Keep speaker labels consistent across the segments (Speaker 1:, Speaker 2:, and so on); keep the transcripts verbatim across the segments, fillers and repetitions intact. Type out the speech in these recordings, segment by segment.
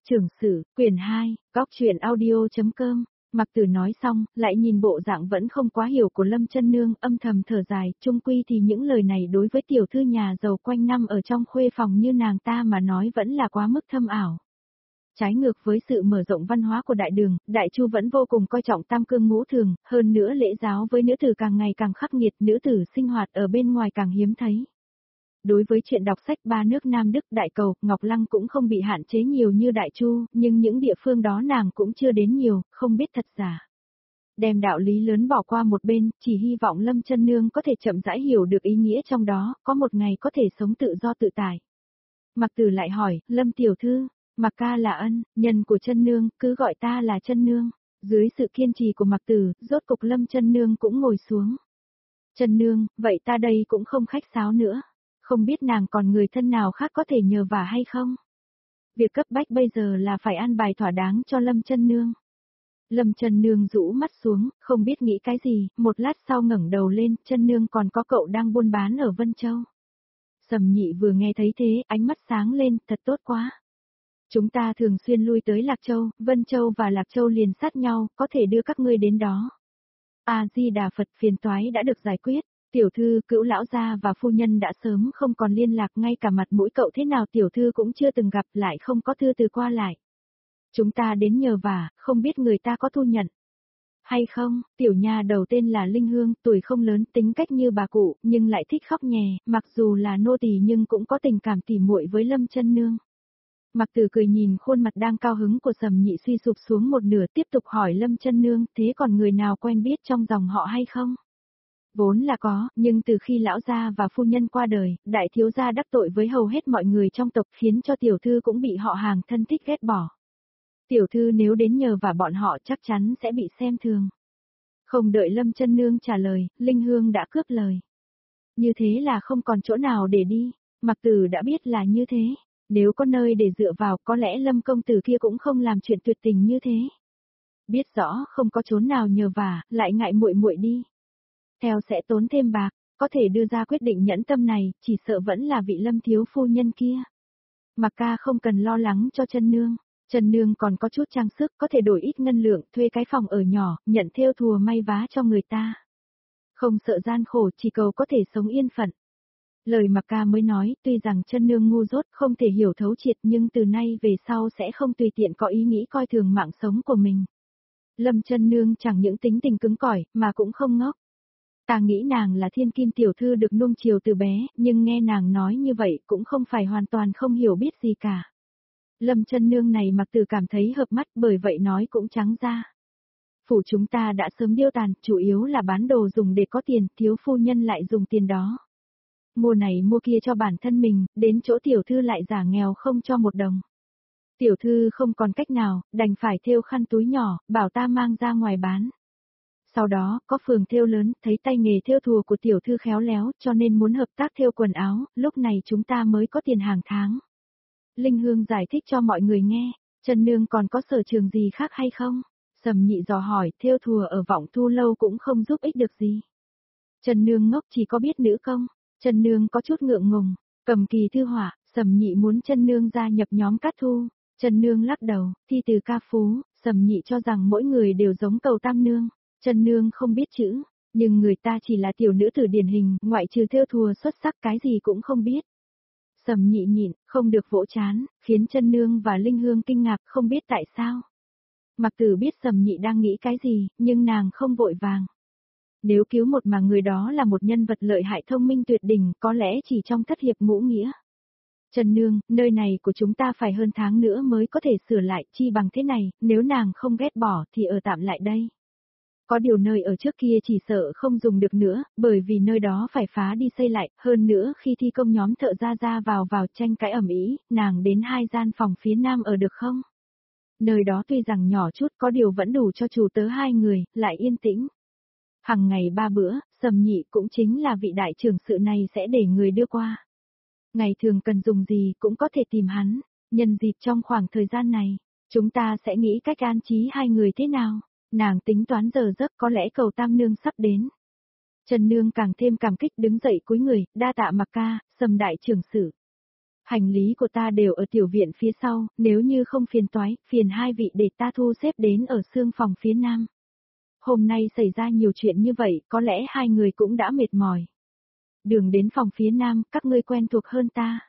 Speaker 1: Trưởng sử, quyển hai, góc truyện audio.com. Mặc Tử nói xong, lại nhìn bộ dạng vẫn không quá hiểu của Lâm Chân Nương, âm thầm thở dài, chung quy thì những lời này đối với tiểu thư nhà giàu quanh năm ở trong khuê phòng như nàng ta mà nói vẫn là quá mức thâm ảo. Trái ngược với sự mở rộng văn hóa của Đại Đường, Đại Chu vẫn vô cùng coi trọng tam cương ngũ thường, hơn nữa lễ giáo với nữ tử càng ngày càng khắc nghiệt, nữ tử sinh hoạt ở bên ngoài càng hiếm thấy. Đối với chuyện đọc sách ba nước Nam Đức, Đại Cầu, Ngọc Lăng cũng không bị hạn chế nhiều như Đại Chu, nhưng những địa phương đó nàng cũng chưa đến nhiều, không biết thật giả. Đem đạo lý lớn bỏ qua một bên, chỉ hy vọng Lâm Chân Nương có thể chậm rãi hiểu được ý nghĩa trong đó, có một ngày có thể sống tự do tự tại. Mặc Tử lại hỏi, Lâm tiểu thư, Mặc ca là ân, nhân của Chân Nương, cứ gọi ta là Chân Nương. Dưới sự kiên trì của Mặc Tử, rốt cục Lâm Chân Nương cũng ngồi xuống. Chân Nương, vậy ta đây cũng không khách sáo nữa. Không biết nàng còn người thân nào khác có thể nhờ vả hay không? Việc cấp bách bây giờ là phải an bài thỏa đáng cho Lâm Chân Nương. Lâm Chân Nương rũ mắt xuống, không biết nghĩ cái gì, một lát sau ngẩng đầu lên, Chân Nương còn có cậu đang buôn bán ở Vân Châu. Sầm Nhị vừa nghe thấy thế, ánh mắt sáng lên, thật tốt quá. Chúng ta thường xuyên lui tới Lạc Châu, Vân Châu và Lạc Châu liền sát nhau, có thể đưa các ngươi đến đó. A-di-đà Phật, phiền toái đã được giải quyết. Tiểu thư, Cữu lão gia và phu nhân đã sớm không còn liên lạc, ngay cả mặt mũi cậu thế nào tiểu thư cũng chưa từng gặp, lại không có thư từ qua lại. Chúng ta đến nhờ vả, không biết người ta có thu nhận hay không. Tiểu nha đầu tên là Linh Hương, tuổi không lớn, tính cách như bà cụ, nhưng lại thích khóc nhè, mặc dù là nô tỳ nhưng cũng có tình cảm tỉ muội với Lâm Chân Nương. Mặc Tử cười nhìn khuôn mặt đang cao hứng của Sầm Nhị suy sụp xuống một nửa, tiếp tục hỏi Lâm Chân Nương, thế còn người nào quen biết trong dòng họ hay không? Vốn là có, nhưng từ khi lão gia và phu nhân qua đời, đại thiếu gia đắc tội với hầu hết mọi người trong tộc, khiến cho tiểu thư cũng bị họ hàng thân thích ghét bỏ. Tiểu thư nếu đến nhờ vả bọn họ chắc chắn sẽ bị xem thường. Không đợi Lâm Chân Nương trả lời, Linh Hương đã cướp lời. Như thế là không còn chỗ nào để đi. Mặc Tử đã biết là như thế, nếu có nơi để dựa vào có lẽ Lâm công tử kia cũng không làm chuyện tuyệt tình như thế. Biết rõ không có chốn nào nhờ vả, lại ngại muội muội đi theo sẽ tốn thêm bạc, có thể đưa ra quyết định nhẫn tâm này, chỉ sợ vẫn là vị Lâm thiếu phu nhân kia. Mặc ca không cần lo lắng cho Chân Nương, Chân Nương còn có chút trang sức, có thể đổi ít ngân lượng, thuê cái phòng ở nhỏ, nhận thêu thùa may vá cho người ta. Không sợ gian khổ, chỉ cầu có thể sống yên phận. Lời Mặc ca mới nói, tuy rằng Chân Nương ngu dốt, không thể hiểu thấu triệt, nhưng từ nay về sau sẽ không tùy tiện có ý nghĩ coi thường mạng sống của mình. Lâm Chân Nương chẳng những tính tình cứng cỏi, mà cũng không ngốc. Ta nghĩ nàng là thiên kim tiểu thư được nuông chiều từ bé, nhưng nghe nàng nói như vậy cũng không phải hoàn toàn không hiểu biết gì cả. Lâm Chân Nương này Mặc Tử cảm thấy hợp mắt, bởi vậy nói cũng trắng ra. Phủ chúng ta đã sớm điêu tàn, chủ yếu là bán đồ dùng để có tiền, thiếu phu nhân lại dùng tiền đó. Mua này mua kia cho bản thân mình, đến chỗ tiểu thư lại giả nghèo không cho một đồng. Tiểu thư không còn cách nào, đành phải thêu khăn túi nhỏ, bảo ta mang ra ngoài bán. Sau đó, có phường thêu lớn, thấy tay nghề thêu thùa của tiểu thư khéo léo, cho nên muốn hợp tác thêu quần áo, lúc này chúng ta mới có tiền hàng tháng. Linh Hương giải thích cho mọi người nghe, Chân Nương còn có sở trường gì khác hay không? Sầm Nhị dò hỏi, thêu thùa ở Vọng Thu lâu cũng không giúp ích được gì. Chân Nương ngốc chỉ có biết nữ công. Chân Nương có chút ngượng ngùng, cầm kỳ thư họa, Sầm Nhị muốn Chân Nương gia nhập nhóm cát thu. Chân Nương lắc đầu, thi từ ca phú, Sầm Nhị cho rằng mỗi người đều giống Cầu Tam Nương. Chân Nương không biết chữ, nhưng người ta chỉ là tiểu nữ tử điển hình, ngoại trừ thêu thùa xuất sắc cái gì cũng không biết. Sầm Nhị nhịn, không được vỗ chán, khiến Chân Nương và Linh Hương kinh ngạc không biết tại sao. Mặc Tử biết Sầm Nhị đang nghĩ cái gì, nhưng nàng không vội vàng. Nếu cứu một mà người đó là một nhân vật lợi hại thông minh tuyệt đỉnh, có lẽ chỉ trong thất hiệp ngũ nghĩa. Chân Nương, nơi này của chúng ta phải hơn tháng nữa mới có thể sửa lại, chi bằng thế này, nếu nàng không ghét bỏ thì ở tạm lại đây. Có điều nơi ở trước kia chỉ sợ không dùng được nữa, bởi vì nơi đó phải phá đi xây lại, hơn nữa khi thi công nhóm thợ ra ra vào vào tranh cãi ầm ĩ, nàng đến hai gian phòng phía nam ở được không? Nơi đó tuy rằng nhỏ chút có điều vẫn đủ cho chủ tớ hai người, lại yên tĩnh. Hằng ngày ba bữa, Sầm Nhị cũng chính là vị đại trưởng sự này sẽ để người đưa qua. Ngày thường cần dùng gì cũng có thể tìm hắn, nhân dịp trong khoảng thời gian này, chúng ta sẽ nghĩ cách an trí hai người thế nào. Nàng tính toán giờ giấc có lẽ Cầu Tam Nương sắp đến. Chân Nương càng thêm cảm kích đứng dậy cúi người, đa tạ Mặc ca, Sầm đại trưởng sự. Hành lý của ta đều ở tiểu viện phía sau, nếu như không phiền toái, phiền hai vị để ta thu xếp đến ở xương phòng phía nam. Hôm nay xảy ra nhiều chuyện như vậy, có lẽ hai người cũng đã mệt mỏi. Đường đến phòng phía nam, các ngươi quen thuộc hơn ta.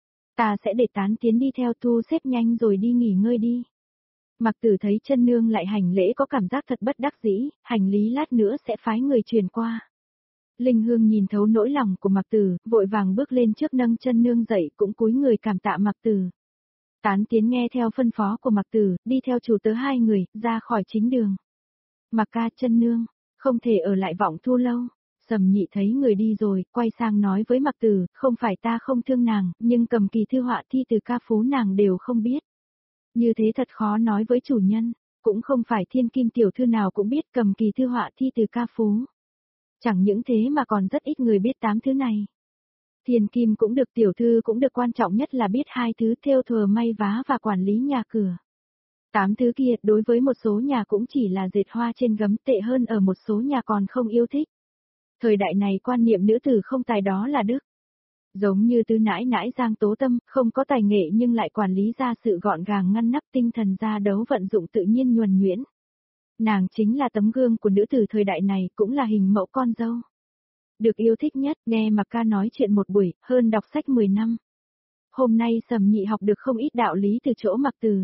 Speaker 1: Ta sẽ để Tán Tiến đi theo thu xếp nhanh rồi đi nghỉ ngơi đi. Mặc Tử thấy chân nương lại hành lễ có cảm giác thật bất đắc dĩ, hành lý lát nữa sẽ phái người truyền qua. Linh Hương nhìn thấu nỗi lòng của Mặc Tử, vội vàng bước lên trước nâng chân nương dậy cũng cúi người cảm tạ Mặc Tử. Tán Tiến nghe theo phân phó của Mặc Tử, đi theo chủ tớ hai người, ra khỏi chính đường. Mặc ca chân nương, không thể ở lại Vọng Thu lâu. Sầm Nhị thấy người đi rồi, quay sang nói với Mặc Tử, không phải ta không thương nàng, nhưng cầm kỳ thư họa thi từ ca phú nàng đều không biết. Như thế thật khó nói với chủ nhân, cũng không phải thiên kim tiểu thư nào cũng biết cầm kỳ thư họa thi từ ca phú. Chẳng những thế mà còn rất ít người biết tám thứ này. Thiên kim cũng được, tiểu thư cũng được, quan trọng nhất là biết hai thứ thêu thùa may vá và quản lý nhà cửa. Tám thứ kia đối với một số nhà cũng chỉ là dệt hoa trên gấm, tệ hơn ở một số nhà còn không yêu thích. Thời đại này quan niệm nữ tử không tài đó là đức. Giống như tứ nãi nãi Giang Tố Tâm, không có tài nghệ nhưng lại quản lý ra sự gọn gàng ngăn nắp, tinh thần ra đấu vận dụng tự nhiên nhuần nhuyễn. Nàng chính là tấm gương của nữ tử thời đại này, cũng là hình mẫu con dâu. Được yêu thích nhất, nghe Mặc ca nói chuyện một buổi, hơn đọc sách mười năm. Hôm nay Sầm Nhị học được không ít đạo lý từ chỗ Mặc Tử.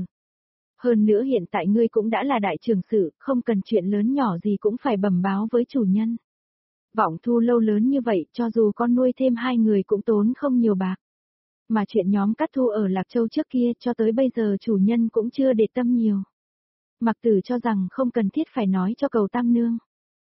Speaker 1: Hơn nữa hiện tại ngươi cũng đã là đại trưởng sự, không cần chuyện lớn nhỏ gì cũng phải bẩm báo với chủ nhân. Vọng Thu lâu lớn như vậy, cho dù con nuôi thêm hai người cũng tốn không nhiều bạc. Mà chuyện nhóm Cát Thu ở Lạc Châu trước kia cho tới bây giờ chủ nhân cũng chưa để tâm nhiều. Mặc Tử cho rằng không cần thiết phải nói cho Cầu Tam Nương.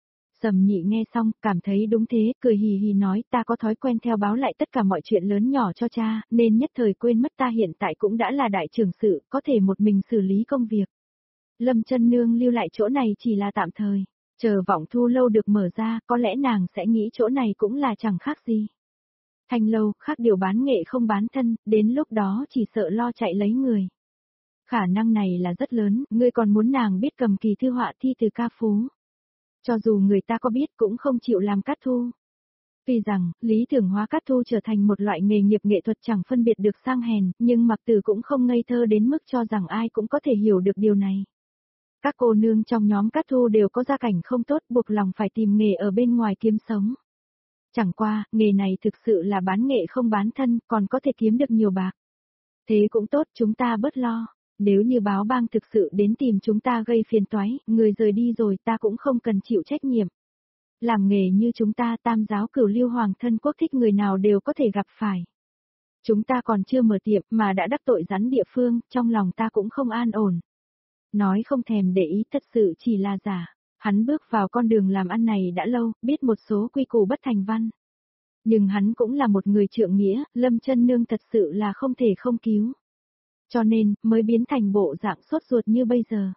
Speaker 1: Sầm Nhị nghe xong, cảm thấy đúng thế, cười hì hì nói ta có thói quen theo báo lại tất cả mọi chuyện lớn nhỏ cho cha, nên nhất thời quên mất ta hiện tại cũng đã là đại trưởng sự, có thể một mình xử lý công việc. Lâm Chân Nương lưu lại chỗ này chỉ là tạm thời, chờ Vọng Thu lâu được mở ra, có lẽ nàng sẽ nghĩ chỗ này cũng là chẳng khác gì. Thanh lâu, khác điều bán nghệ không bán thân, đến lúc đó chỉ sợ lo chạy lấy người. Khả năng này là rất lớn, ngươi còn muốn nàng biết cầm kỳ thư họa thi từ ca phú. Cho dù người ta có biết cũng không chịu làm Cát Thu. Tuy rằng, lý tưởng hóa Cát Thu trở thành một loại nghề nghiệp nghệ thuật chẳng phân biệt được sang hèn, nhưng Mặc Tử cũng không ngây thơ đến mức cho rằng ai cũng có thể hiểu được điều này. Các cô nương trong nhóm Cát Thu đều có gia cảnh không tốt, buộc lòng phải tìm nghề ở bên ngoài kiếm sống. Chẳng qua, nghề này thực sự là bán nghệ không bán thân, còn có thể kiếm được nhiều bạc. Thế cũng tốt, chúng ta bớt lo. Nếu như báo bang thực sự đến tìm chúng ta gây phiền toái, người rời đi rồi ta cũng không cần chịu trách nhiệm. Làm nghề như chúng ta, tam giáo cửu lưu hoàng thân quốc thích người nào đều có thể gặp phải. Chúng ta còn chưa mở tiệm mà đã đắc tội rắn địa phương, trong lòng ta cũng không an ổn. Nói không thèm để ý thật sự chỉ là giả. Hắn bước vào con đường làm ăn này đã lâu, biết một số quy củ bất thành văn. Nhưng hắn cũng là một người trượng nghĩa, Lâm Chân Nương thật sự là không thể không cứu. Cho nên, mới biến thành bộ dạng sốt ruột như bây giờ.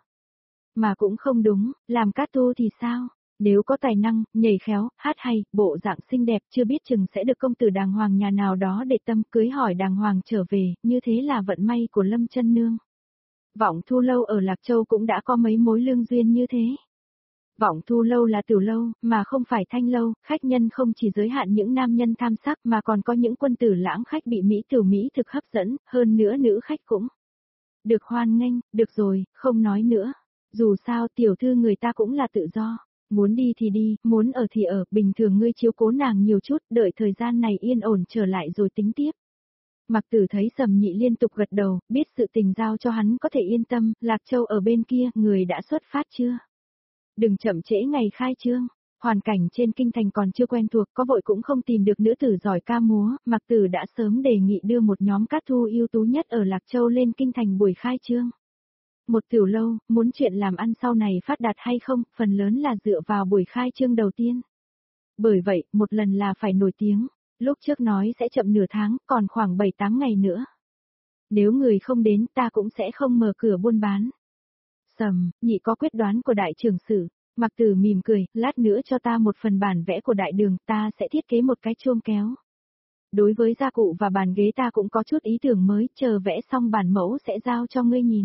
Speaker 1: Mà cũng không đúng, làm Cát Thu thì sao? Nếu có tài năng, nhảy khéo, hát hay, bộ dạng xinh đẹp chưa biết chừng sẽ được công tử đàng hoàng nhà nào đó để tâm cưới hỏi đàng hoàng trở về, như thế là vận may của Lâm Chân Nương. Vọng Thu lâu ở Lạc Châu cũng đã có mấy mối lương duyên như thế. Vọng Thu lâu là tiểu lâu, mà không phải thanh lâu, khách nhân không chỉ giới hạn những nam nhân tham sắc mà còn có những quân tử lãng khách bị mỹ tiểu mỹ thực hấp dẫn, hơn nữa nữ khách cũng được hoan nghênh, được rồi, không nói nữa. Dù sao tiểu thư người ta cũng là tự do, muốn đi thì đi, muốn ở thì ở, bình thường ngươi chiếu cố nàng nhiều chút, đợi thời gian này yên ổn trở lại rồi tính tiếp. Mặc Tử thấy Sầm Nhị liên tục gật đầu, biết sự tình giao cho hắn có thể yên tâm, Lạc Châu ở bên kia, người đã xuất phát chưa? Đừng chậm trễ ngày khai trương, hoàn cảnh trên kinh thành còn chưa quen thuộc, có vội cũng không tìm được nữ tử giỏi ca múa, Mặc Tử đã sớm đề nghị đưa một nhóm Cát Thu ưu tú nhất ở Lạc Châu lên kinh thành buổi khai trương. Một tiểu lâu, muốn chuyện làm ăn sau này phát đạt hay không, phần lớn là dựa vào buổi khai trương đầu tiên. Bởi vậy, một lần là phải nổi tiếng, lúc trước nói sẽ chậm nửa tháng, còn khoảng bảy tám ngày nữa. Nếu người không đến ta cũng sẽ không mở cửa buôn bán. Sầm, Nhị có quyết đoán của đại trưởng sử. Mặc Tử mỉm cười, lát nữa cho ta một phần bản vẽ của đại đường, ta sẽ thiết kế một cái chuông kéo. Đối với gia cụ và bàn ghế ta cũng có chút ý tưởng mới, chờ vẽ xong bản mẫu sẽ giao cho ngươi nhìn.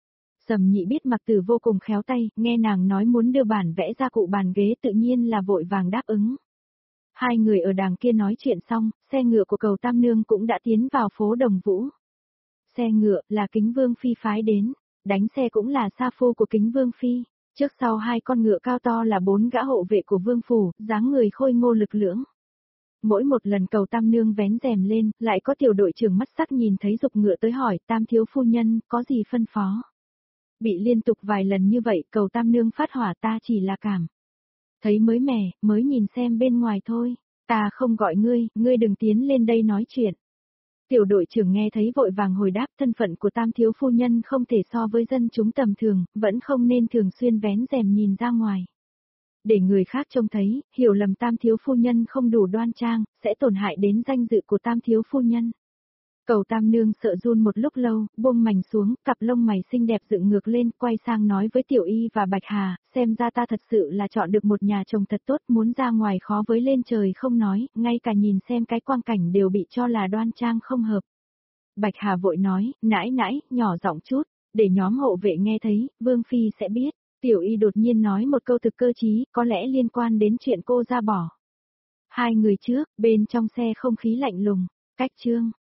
Speaker 1: Sầm Nhị biết Mặc Tử vô cùng khéo tay, nghe nàng nói muốn đưa bản vẽ gia cụ bàn ghế tự nhiên là vội vàng đáp ứng. Hai người ở đàng kia nói chuyện xong, xe ngựa của cầu Tam Nương cũng đã tiến vào phố Đồng Vũ. Xe ngựa là Kính Vương Phi phái đến, đánh xe cũng là sa phu của Kính Vương Phi. Trước sau hai con ngựa cao to là bốn gã hộ vệ của Vương Phủ, dáng người khôi ngô lực lưỡng. Mỗi một lần cầu Tam Nương vén rèm lên, lại có tiểu đội trưởng mắt sắc nhìn thấy dục ngựa tới hỏi Tam thiếu phu nhân, có gì phân phó. Bị liên tục vài lần như vậy, cầu Tam Nương phát hỏa ta chỉ là cảm. Thấy mới mẻ, mới nhìn xem bên ngoài thôi, ta không gọi ngươi, ngươi đừng tiến lên đây nói chuyện. Tiểu đội trưởng nghe thấy vội vàng hồi đáp thân phận của Tam thiếu phu nhân không thể so với dân chúng tầm thường, vẫn không nên thường xuyên vén rèm nhìn ra ngoài. Để người khác trông thấy, hiểu lầm Tam thiếu phu nhân không đủ đoan trang, sẽ tổn hại đến danh dự của Tam thiếu phu nhân. Cầu Tam Nương sợ run một lúc lâu, buông mảnh xuống, cặp lông mày xinh đẹp dựng ngược lên, quay sang nói với Tiểu Y và Bạch Hà, xem ra ta thật sự là chọn được một nhà chồng thật tốt, muốn ra ngoài khó với lên trời không nói, ngay cả nhìn xem cái quang cảnh đều bị cho là đoan trang không hợp. Bạch Hà vội nói, nãi nãi, nhỏ giọng chút, để nhóm hộ vệ nghe thấy, Vương Phi sẽ biết. Tiểu Y đột nhiên nói một câu thực cơ trí, có lẽ liên quan đến chuyện cô ra bỏ. Hai người trước, bên trong xe không khí lạnh lùng, cách chương.